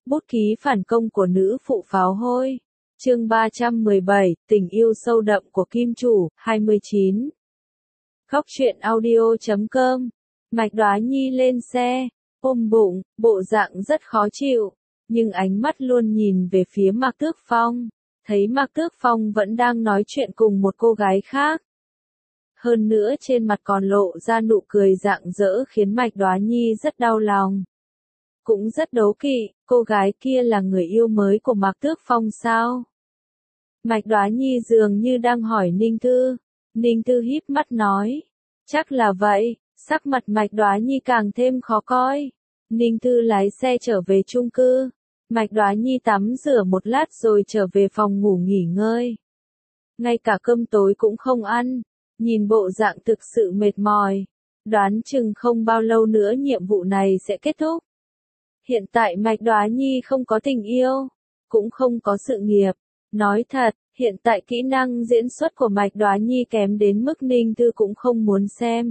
Bút ký phản công của nữ phụ pháo hôi. Chương 317, tình yêu sâu đậm của kim chủ, 29. Khóc chuyện audio.com. Mạch Đoá Nhi lên xe, ôm bụng, bộ dạng rất khó chịu, nhưng ánh mắt luôn nhìn về phía Mạc Tước Phong, thấy Mạc Tước Phong vẫn đang nói chuyện cùng một cô gái khác. Hơn nữa trên mặt còn lộ ra nụ cười rạng rỡ khiến Mạch Đoá Nhi rất đau lòng. Cũng rất đố kỵ, cô gái kia là người yêu mới của Mạc Tước Phong sao? Mạch Đoá Nhi dường như đang hỏi Ninh Thư. Ninh Thư híp mắt nói, chắc là vậy. Sắc mặt Mạch Đoá Nhi càng thêm khó coi. Ninh Thư lái xe trở về chung cư. Mạch Đoá Nhi tắm rửa một lát rồi trở về phòng ngủ nghỉ ngơi. Ngay cả cơm tối cũng không ăn. Nhìn bộ dạng thực sự mệt mỏi. Đoán chừng không bao lâu nữa nhiệm vụ này sẽ kết thúc. Hiện tại Mạch Đoá Nhi không có tình yêu, cũng không có sự nghiệp. Nói thật, hiện tại kỹ năng diễn xuất của Mạch Đoá Nhi kém đến mức Ninh Thư cũng không muốn xem.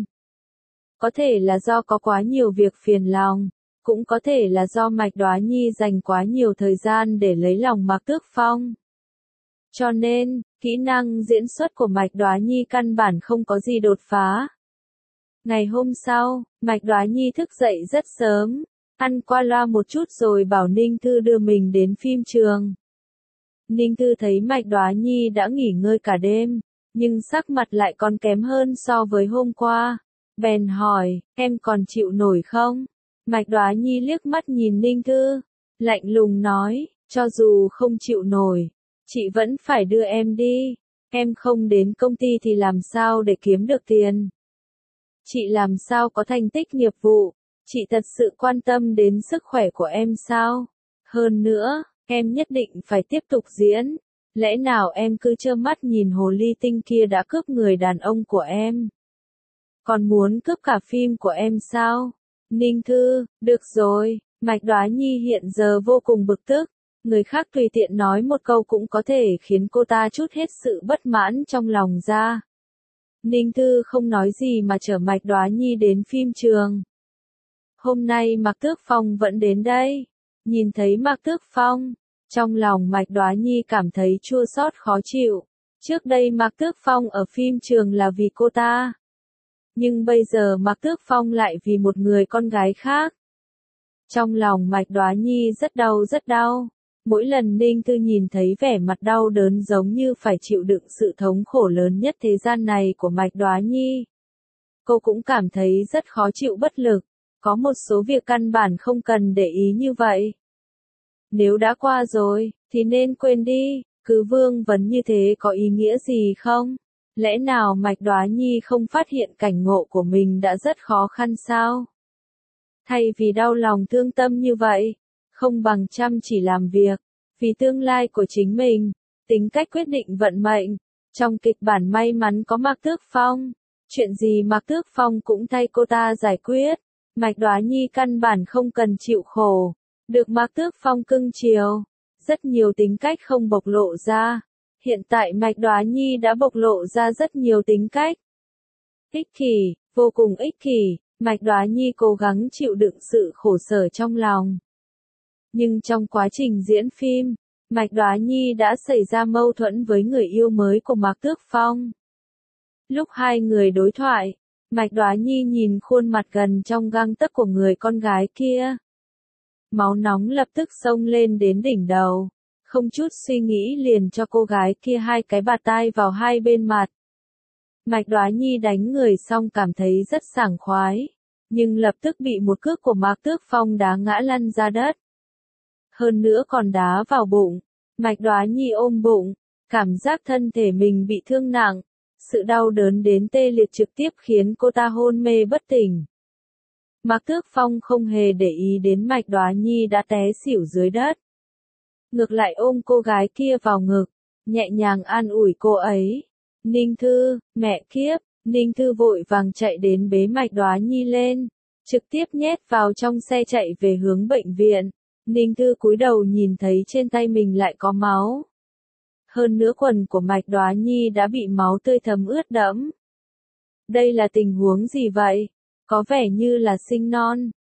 Có thể là do có quá nhiều việc phiền lòng, cũng có thể là do Mạch Đoá Nhi dành quá nhiều thời gian để lấy lòng Mạc Tước Phong. Cho nên, kỹ năng diễn xuất của Mạch Đoá Nhi căn bản không có gì đột phá. Ngày hôm sau, Mạch Đoá Nhi thức dậy rất sớm, ăn qua loa một chút rồi bảo Ninh Thư đưa mình đến phim trường. Ninh Thư thấy Mạch Đoá Nhi đã nghỉ ngơi cả đêm, nhưng sắc mặt lại còn kém hơn so với hôm qua. Bèn hỏi, em còn chịu nổi không? Mạch Đoá Nhi liếc mắt nhìn Ninh Thư, lạnh lùng nói, cho dù không chịu nổi, chị vẫn phải đưa em đi. Em không đến công ty thì làm sao để kiếm được tiền? Chị làm sao có thành tích nghiệp vụ? Chị thật sự quan tâm đến sức khỏe của em sao? Hơn nữa, em nhất định phải tiếp tục diễn. Lẽ nào em cứ trơ mắt nhìn hồ ly tinh kia đã cướp người đàn ông của em? Còn muốn cướp cả phim của em sao? Ninh Thư, được rồi. Mạch Đoá Nhi hiện giờ vô cùng bực tức. Người khác tùy tiện nói một câu cũng có thể khiến cô ta trút hết sự bất mãn trong lòng ra. Ninh Thư không nói gì mà chở Mạch Đoá Nhi đến phim trường. Hôm nay Mạc Tước Phong vẫn đến đây. Nhìn thấy Mạc Tước Phong, trong lòng Mạch Đoá Nhi cảm thấy chua xót khó chịu. Trước đây Mạc Tước Phong ở phim trường là vì cô ta. Nhưng bây giờ Mạc Tước Phong lại vì một người con gái khác. Trong lòng Mạch Đoá Nhi rất đau. Mỗi lần Ninh Thư nhìn thấy vẻ mặt đau đớn giống như phải chịu đựng sự thống khổ lớn nhất thế gian này của Mạch Đoá Nhi, cô cũng cảm thấy rất khó chịu bất lực. Có một số việc căn bản không cần để ý như vậy. Nếu đã qua rồi, thì nên quên đi, cứ vương vấn như thế có ý nghĩa gì không? Lẽ nào Mạch Đoá Nhi không phát hiện cảnh ngộ của mình đã rất khó khăn sao? Thay vì đau lòng thương tâm như vậy, không bằng chăm chỉ làm việc, vì tương lai của chính mình, tính cách quyết định vận mệnh. Trong kịch bản may mắn có Mạc Tước Phong, chuyện gì Mạc Tước Phong cũng thay cô ta giải quyết. Mạch Đoá Nhi căn bản không cần chịu khổ, được Mạc Tước Phong cưng chiều, rất nhiều tính cách không bộc lộ ra. Hiện tại Mạch Đoá Nhi đã bộc lộ ra rất nhiều tính cách. Ích kỷ, vô cùng ích kỷ, Mạch Đoá Nhi cố gắng chịu đựng sự khổ sở trong lòng. Nhưng trong quá trình diễn phim, Mạch Đoá Nhi đã xảy ra mâu thuẫn với người yêu mới của Mạc Tước Phong. Lúc hai người đối thoại, Mạch Đoá Nhi nhìn khuôn mặt gần trong gang tấc của người con gái kia. Máu nóng lập tức xông lên đến đỉnh đầu, không chút suy nghĩ liền cho cô gái kia hai cái bạt tai vào hai bên mặt. Mạch Đoá Nhi đánh người xong cảm thấy rất sảng khoái, nhưng lập tức bị một cước của Mạc Tước Phong đá ngã lăn ra đất. Hơn nữa còn đá vào bụng. Mạch Đoá Nhi ôm bụng, cảm giác thân thể mình bị thương nặng. Sự đau đớn đến tê liệt trực tiếp khiến cô ta hôn mê bất tỉnh. Mạc Tước Phong không hề để ý đến Mạch Đoá Nhi đã té xỉu dưới đất. Ngược lại ôm cô gái kia vào ngực, nhẹ nhàng an ủi cô ấy. Ninh Thư, mẹ kiếp, Ninh Thư vội vàng chạy đến bế Mạch Đoá Nhi lên, trực tiếp nhét vào trong xe chạy về hướng bệnh viện. Ninh Thư cúi đầu nhìn thấy trên tay mình lại có máu. Hơn nữa quần của Mạch Đoá Nhi đã bị máu tươi thấm ướt đẫm. Đây là tình huống gì vậy? Có vẻ như là sinh non.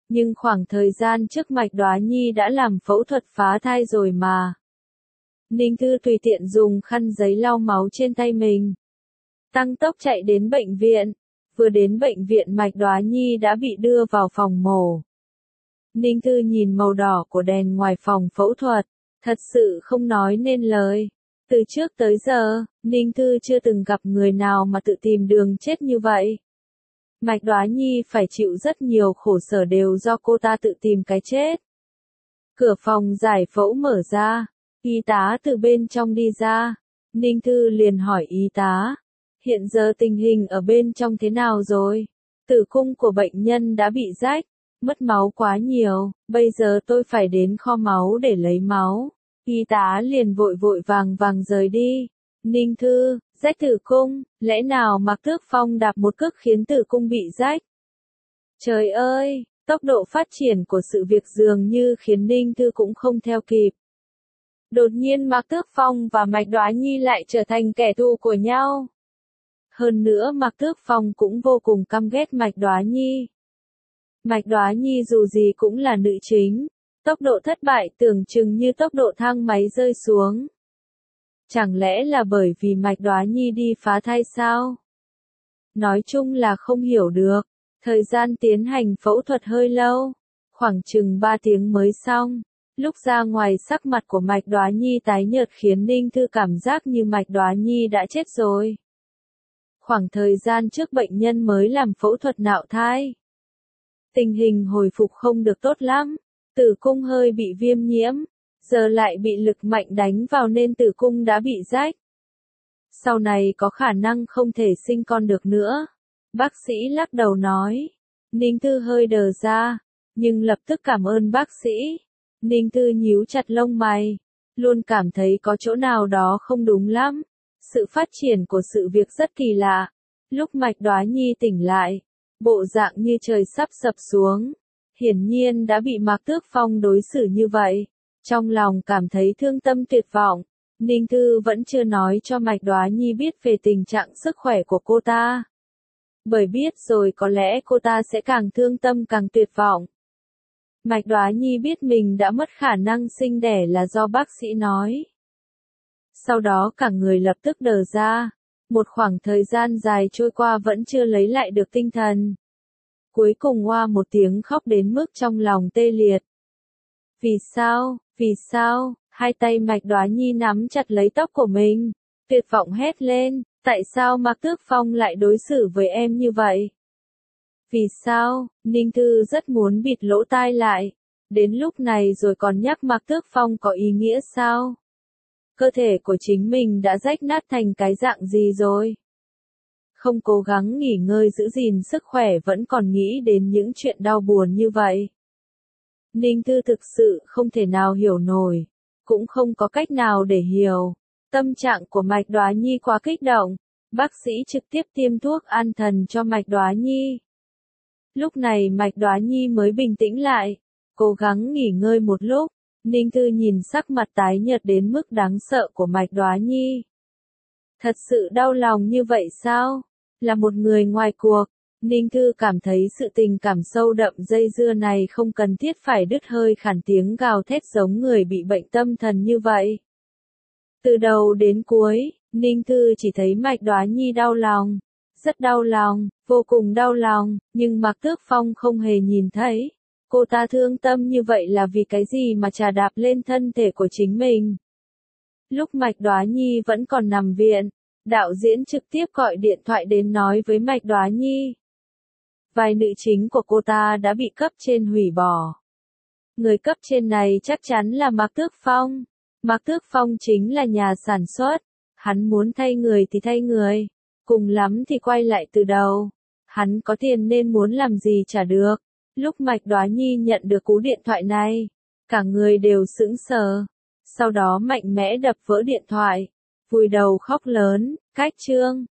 Nhưng khoảng thời gian trước Mạch Đóa Nhi đã làm phẫu thuật phá thai rồi mà. Ninh Thư tùy tiện dùng khăn giấy lau máu trên tay mình. Tăng tốc chạy đến bệnh viện. Vừa đến bệnh viện Mạch Đóa Nhi đã bị đưa vào phòng mổ. Ninh Thư nhìn màu đỏ của đèn ngoài phòng phẫu thuật. Thật sự không nói nên lời. Từ trước tới giờ, Ninh Thư chưa từng gặp người nào mà tự tìm đường chết như vậy. Mạch Đóa Nhi phải chịu rất nhiều khổ sở đều do cô ta tự tìm cái chết. Cửa phòng giải phẫu mở ra. Y tá từ bên trong đi ra. Ninh Thư liền hỏi y tá. Hiện giờ tình hình ở bên trong thế nào rồi? Tử cung của bệnh nhân đã bị rách. Mất máu quá nhiều. Bây giờ tôi phải đến kho máu để lấy máu. Y tá liền vội vội vàng vàng rời đi. Ninh Thư, rách tử cung, lẽ nào Mạc Tước Phong đạp một cước khiến tử cung bị rách? Trời ơi, tốc độ phát triển của sự việc dường như khiến Ninh Thư cũng không theo kịp. Đột nhiên Mạc Tước Phong và Mạch Đóa Nhi lại trở thành kẻ thù của nhau. Hơn nữa Mạc Tước Phong cũng vô cùng căm ghét Mạch Đóa Nhi. Mạch Đóa Nhi dù gì cũng là nữ chính. Tốc độ thất bại tưởng chừng như tốc độ thang máy rơi xuống. Chẳng lẽ là bởi vì Mạch Đóa Nhi đi phá thai sao? Nói chung là không hiểu được. Thời gian tiến hành phẫu thuật hơi lâu. Khoảng chừng 3 tiếng mới xong. Lúc ra ngoài sắc mặt của Mạch Đóa Nhi tái nhợt khiến Ninh Thư cảm giác như Mạch Đóa Nhi đã chết rồi. Khoảng thời gian trước bệnh nhân mới làm phẫu thuật nạo thai. Tình hình hồi phục không được tốt lắm. Tử cung hơi bị viêm nhiễm. Giờ lại bị lực mạnh đánh vào nên tử cung đã bị rách. Sau này có khả năng không thể sinh con được nữa. Bác sĩ lắc đầu nói. Ninh Thư hơi đờ ra. Nhưng lập tức cảm ơn bác sĩ. Ninh Thư nhíu chặt lông mày. Luôn cảm thấy có chỗ nào đó không đúng lắm. Sự phát triển của sự việc rất kỳ lạ. Lúc Mạch Đóa Nhi tỉnh lại. Bộ dạng như trời sắp sập xuống. Hiển nhiên đã bị Mạc Tước Phong đối xử như vậy. Trong lòng cảm thấy thương tâm tuyệt vọng. Ninh Thư vẫn chưa nói cho Mạch Đóa Nhi biết về tình trạng sức khỏe của cô ta. Bởi biết rồi có lẽ cô ta sẽ càng thương tâm càng tuyệt vọng. Mạch Đóa Nhi biết mình đã mất khả năng sinh đẻ là do bác sĩ nói. Sau đó cả người lập tức đờ ra. Một khoảng thời gian dài trôi qua vẫn chưa lấy lại được tinh thần. Cuối cùng oa một tiếng khóc đến mức trong lòng tê liệt. Vì sao, vì sao, hai tay Mạch Đóa Nhi nắm chặt lấy tóc của mình. Tuyệt vọng hét lên, tại sao Mạc Tước Phong lại đối xử với em như vậy? Vì sao, Ninh Thư rất muốn bịt lỗ tai lại. Đến lúc này rồi còn nhắc Mạc Tước Phong có ý nghĩa sao? Cơ thể của chính mình đã rách nát thành cái dạng gì rồi? Không cố gắng nghỉ ngơi giữ gìn sức khỏe vẫn còn nghĩ đến những chuyện đau buồn như vậy. Ninh Thư thực sự không thể nào hiểu nổi. Cũng không có cách nào để hiểu. Tâm trạng của Mạch Đóa Nhi quá kích động. Bác sĩ trực tiếp tiêm thuốc an thần cho Mạch Đóa Nhi. Lúc này Mạch Đóa Nhi mới bình tĩnh lại. Cố gắng nghỉ ngơi một lúc. Ninh Thư nhìn sắc mặt tái nhợt đến mức đáng sợ của Mạch Đóa Nhi. Thật sự đau lòng như vậy sao? Là một người ngoài cuộc. Ninh Thư cảm thấy sự tình cảm sâu đậm dây dưa này không cần thiết phải đứt hơi khản tiếng gào thét giống người bị bệnh tâm thần như vậy. Từ đầu đến cuối, Ninh Thư chỉ thấy Mạch Đóa Nhi đau lòng. Rất đau lòng, vô cùng đau lòng, nhưng Mạc Tước Phong không hề nhìn thấy. Cô ta thương tâm như vậy là vì cái gì mà trà đạp lên thân thể của chính mình. Lúc Mạch Đóa Nhi vẫn còn nằm viện, đạo diễn trực tiếp gọi điện thoại đến nói với Mạch Đóa Nhi. Vai nữ chính của cô ta đã bị cấp trên hủy bỏ. Người cấp trên này chắc chắn là Mạc Tước Phong. Mạc Tước Phong chính là nhà sản xuất. Hắn muốn thay người thì thay người. Cùng lắm thì quay lại từ đầu. Hắn có tiền nên muốn làm gì chả được. Lúc Mạch Đóa Nhi nhận được cú điện thoại này, cả người đều sững sờ. Sau đó mạnh mẽ đập vỡ điện thoại. Vùi đầu khóc lớn, cách chương.